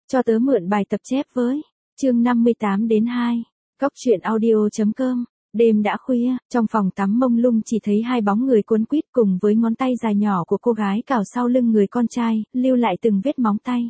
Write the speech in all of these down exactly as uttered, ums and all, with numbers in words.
Cho tớ mượn bài tập chép với. Chương năm mươi tám đến hai. Góc truyện audio.com. Đêm đã khuya, trong phòng tắm mông lung chỉ thấy hai bóng người cuốn quýt cùng với ngón tay dài nhỏ của cô gái cào sau lưng người con trai, lưu lại từng vết móng tay.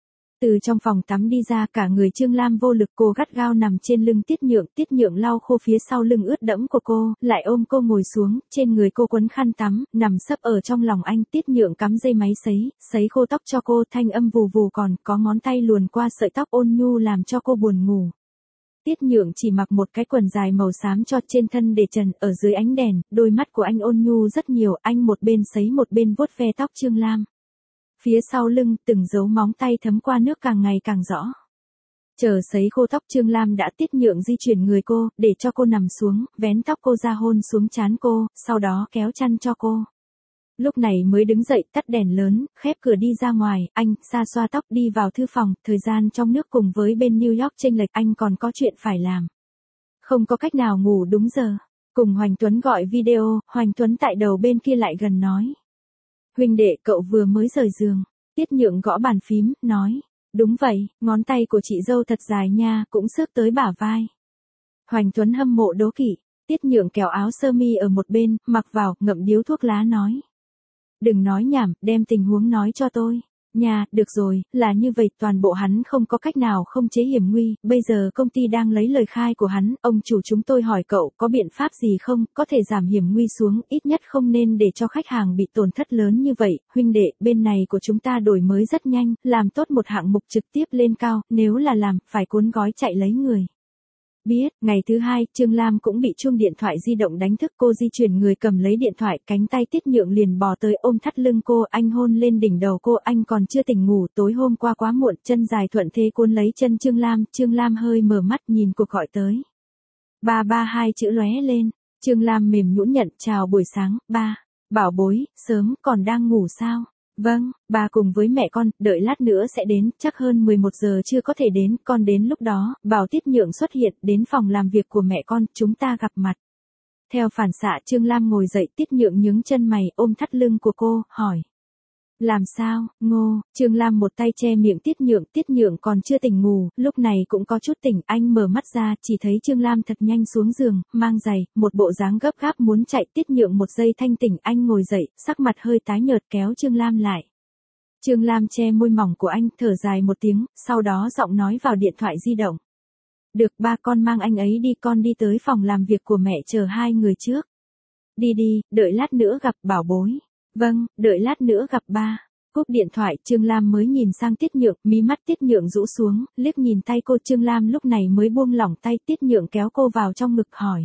Từ trong phòng tắm đi ra, cả người Trương Lam vô lực, cô gắt gao nằm trên lưng Tiết Nhượng, Tiết Nhượng lau khô phía sau lưng ướt đẫm của cô, lại ôm cô ngồi xuống, trên người cô quấn khăn tắm, nằm sấp ở trong lòng anh. Tiết Nhượng cắm dây máy sấy, sấy khô tóc cho cô, thanh âm vù vù, còn có ngón tay luồn qua sợi tóc ôn nhu làm cho cô buồn ngủ. Tiết Nhượng chỉ mặc một cái quần dài màu xám cho trên thân để trần, ở dưới ánh đèn, đôi mắt của anh ôn nhu rất nhiều, anh một bên sấy một bên vuốt ve tóc Trương Lam. Phía sau lưng, từng dấu móng tay thấm qua nước càng ngày càng rõ. Chờ sấy khô tóc Trương Lam đã, Tiết Nhượng di chuyển người cô, để cho cô nằm xuống, vén tóc cô ra hôn xuống trán cô, sau đó kéo chăn cho cô. Lúc này mới đứng dậy, tắt đèn lớn, khép cửa đi ra ngoài, anh, xa xoa tóc đi vào thư phòng, thời gian trong nước cùng với bên New York chênh lệch, anh còn có chuyện phải làm. Không có cách nào ngủ đúng giờ. Cùng Hoành Tuấn gọi video, Hoành Tuấn tại đầu bên kia lại gần nói. Huynh đệ, cậu vừa mới rời giường. Tiết Nhượng gõ bàn phím, nói. Đúng vậy, ngón tay của chị dâu thật dài nha, cũng xước tới bả vai. Hoành Tuấn hâm mộ đố kỵ. Tiết Nhượng kéo áo sơ mi ở một bên, mặc vào, ngậm điếu thuốc lá nói. Đừng nói nhảm, đem tình huống nói cho tôi. Nha, được rồi, là như vậy, toàn bộ hắn không có cách nào không chế hiểm nguy, bây giờ công ty đang lấy lời khai của hắn, ông chủ chúng tôi hỏi cậu có biện pháp gì không, có thể giảm hiểm nguy xuống, ít nhất không nên để cho khách hàng bị tổn thất lớn như vậy. Huynh đệ, bên này của chúng ta đổi mới rất nhanh, làm tốt một hạng mục trực tiếp lên cao, nếu là làm, phải cuốn gói chạy lấy người. Biết, ngày thứ hai, Trương Lam cũng bị chuông điện thoại di động đánh thức, cô di chuyển người cầm lấy điện thoại, cánh tay Tiết Nhượng liền bò tới ôm thắt lưng cô, anh hôn lên đỉnh đầu cô, anh còn chưa tỉnh ngủ, tối hôm qua quá muộn, chân dài thuận thế cuốn lấy chân Trương Lam, Trương Lam hơi mở mắt nhìn cuộc gọi tới. Ba ba hai chữ lóe lên, Trương Lam mềm nhũn nhận, chào buổi sáng, ba, bảo bối, sớm, còn đang ngủ sao? Vâng, bà cùng với mẹ con, đợi lát nữa sẽ đến, chắc hơn mười một giờ chưa có thể đến, con đến lúc đó, bảo Tiết Nhượng xuất hiện, đến phòng làm việc của mẹ con, chúng ta gặp mặt. Theo phản xạ Trương Lam ngồi dậy, Tiết Nhượng nhướng chân mày, ôm thắt lưng của cô, hỏi. Làm sao, Ngô, Trương Lam một tay che miệng Tiết Nhượng, Tiết Nhượng còn chưa tỉnh ngủ, lúc này cũng có chút tỉnh, anh mở mắt ra, chỉ thấy Trương Lam thật nhanh xuống giường, mang giày, một bộ dáng gấp gáp muốn chạy. Tiết Nhượng một giây thanh tỉnh, anh ngồi dậy, sắc mặt hơi tái nhợt kéo Trương Lam lại. Trương Lam che môi mỏng của anh, thở dài một tiếng, sau đó giọng nói vào điện thoại di động. Được, ba, con mang anh ấy đi, con đi tới phòng làm việc của mẹ chờ hai người trước. Đi đi, đợi lát nữa gặp, bảo bối. Vâng, đợi lát nữa gặp ba. Cúp điện thoại, Trương Lam mới nhìn sang Tiết Nhượng, mí mắt Tiết Nhượng rũ xuống, liếc nhìn tay cô, Trương Lam lúc này mới buông lỏng tay. Tiết Nhượng kéo cô vào trong ngực hỏi.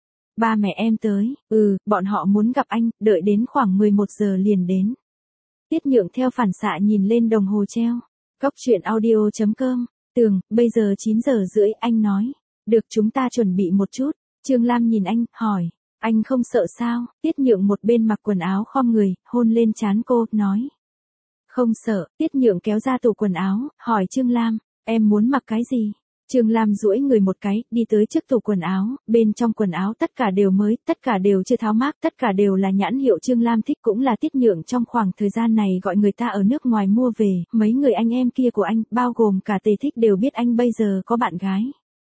Ba mẹ em tới, ừ, bọn họ muốn gặp anh, đợi đến khoảng mười một giờ liền đến. Tiết Nhượng theo phản xạ nhìn lên đồng hồ treo. Góc truyện audio.com, Tường, bây giờ chín giờ rưỡi, anh nói. Được, chúng ta chuẩn bị một chút. Trương Lam nhìn anh, hỏi. Anh không sợ sao? Tiết Nhượng một bên mặc quần áo khom người, hôn lên trán cô, nói. Không sợ. Tiết Nhượng kéo ra tủ quần áo, hỏi Trương Lam, em muốn mặc cái gì? Trương Lam duỗi người một cái, đi tới trước tủ quần áo, bên trong quần áo tất cả đều mới, tất cả đều chưa tháo mác, tất cả đều là nhãn hiệu Trương Lam thích, cũng là Tiết Nhượng trong khoảng thời gian này gọi người ta ở nước ngoài mua về, mấy người anh em kia của anh, bao gồm cả Tề Thích đều biết anh bây giờ có bạn gái.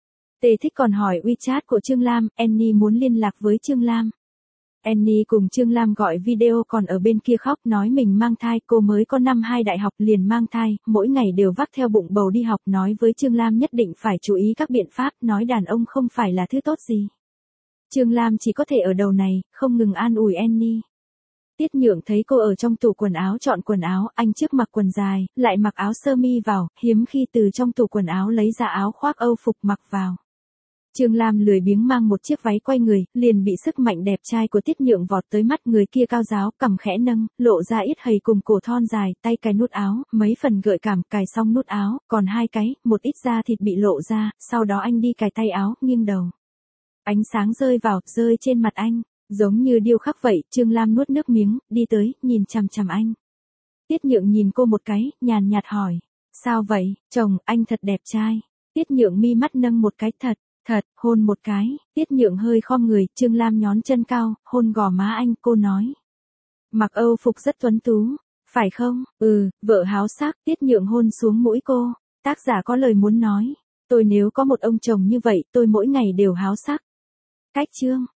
Tề Thích còn hỏi WeChat của Trương Lam, Annie muốn liên lạc với Trương Lam. Annie cùng Trương Lam gọi video còn ở bên kia khóc, nói mình mang thai, cô mới có năm hai đại học liền mang thai, mỗi ngày đều vác theo bụng bầu đi học, nói với Trương Lam nhất định phải chú ý các biện pháp, nói đàn ông không phải là thứ tốt gì. Trương Lam chỉ có thể ở đầu này, không ngừng an ủi Annie. Tiết Nhượng thấy cô ở trong tủ quần áo chọn quần áo, anh trước mặc quần dài, lại mặc áo sơ mi vào, hiếm khi từ trong tủ quần áo lấy ra áo khoác Âu phục mặc vào. Trương Lam lười biếng mang một chiếc váy quay người, liền bị sức mạnh đẹp trai của Tiết Nhượng vọt tới mắt, người kia cao ráo, cằm khẽ nâng, lộ ra ít hầy cùng cổ thon dài, tay cài nút áo, mấy phần gợi cảm, cài xong nút áo, còn hai cái, một ít da thịt bị lộ ra, sau đó anh đi cài tay áo, nghiêng đầu. Ánh sáng rơi vào, rơi trên mặt anh, giống như điêu khắc vậy. Trương Lam nuốt nước miếng, đi tới, nhìn chằm chằm anh. Tiết Nhượng nhìn cô một cái, nhàn nhạt hỏi, sao vậy, chồng, anh thật đẹp trai. Tiết Nhượng mi mắt nâng một cái, thật. Thật, hôn một cái. Tiết Nhượng hơi khom người, Trương Lam nhón chân cao, hôn gò má anh, cô nói. Mặc Âu phục rất tuấn tú, phải không? Ừ, vợ háo sắc. Tiết Nhượng hôn xuống mũi cô. Tác giả có lời muốn nói, tôi nếu có một ông chồng như vậy tôi mỗi ngày đều háo sắc. Cách chương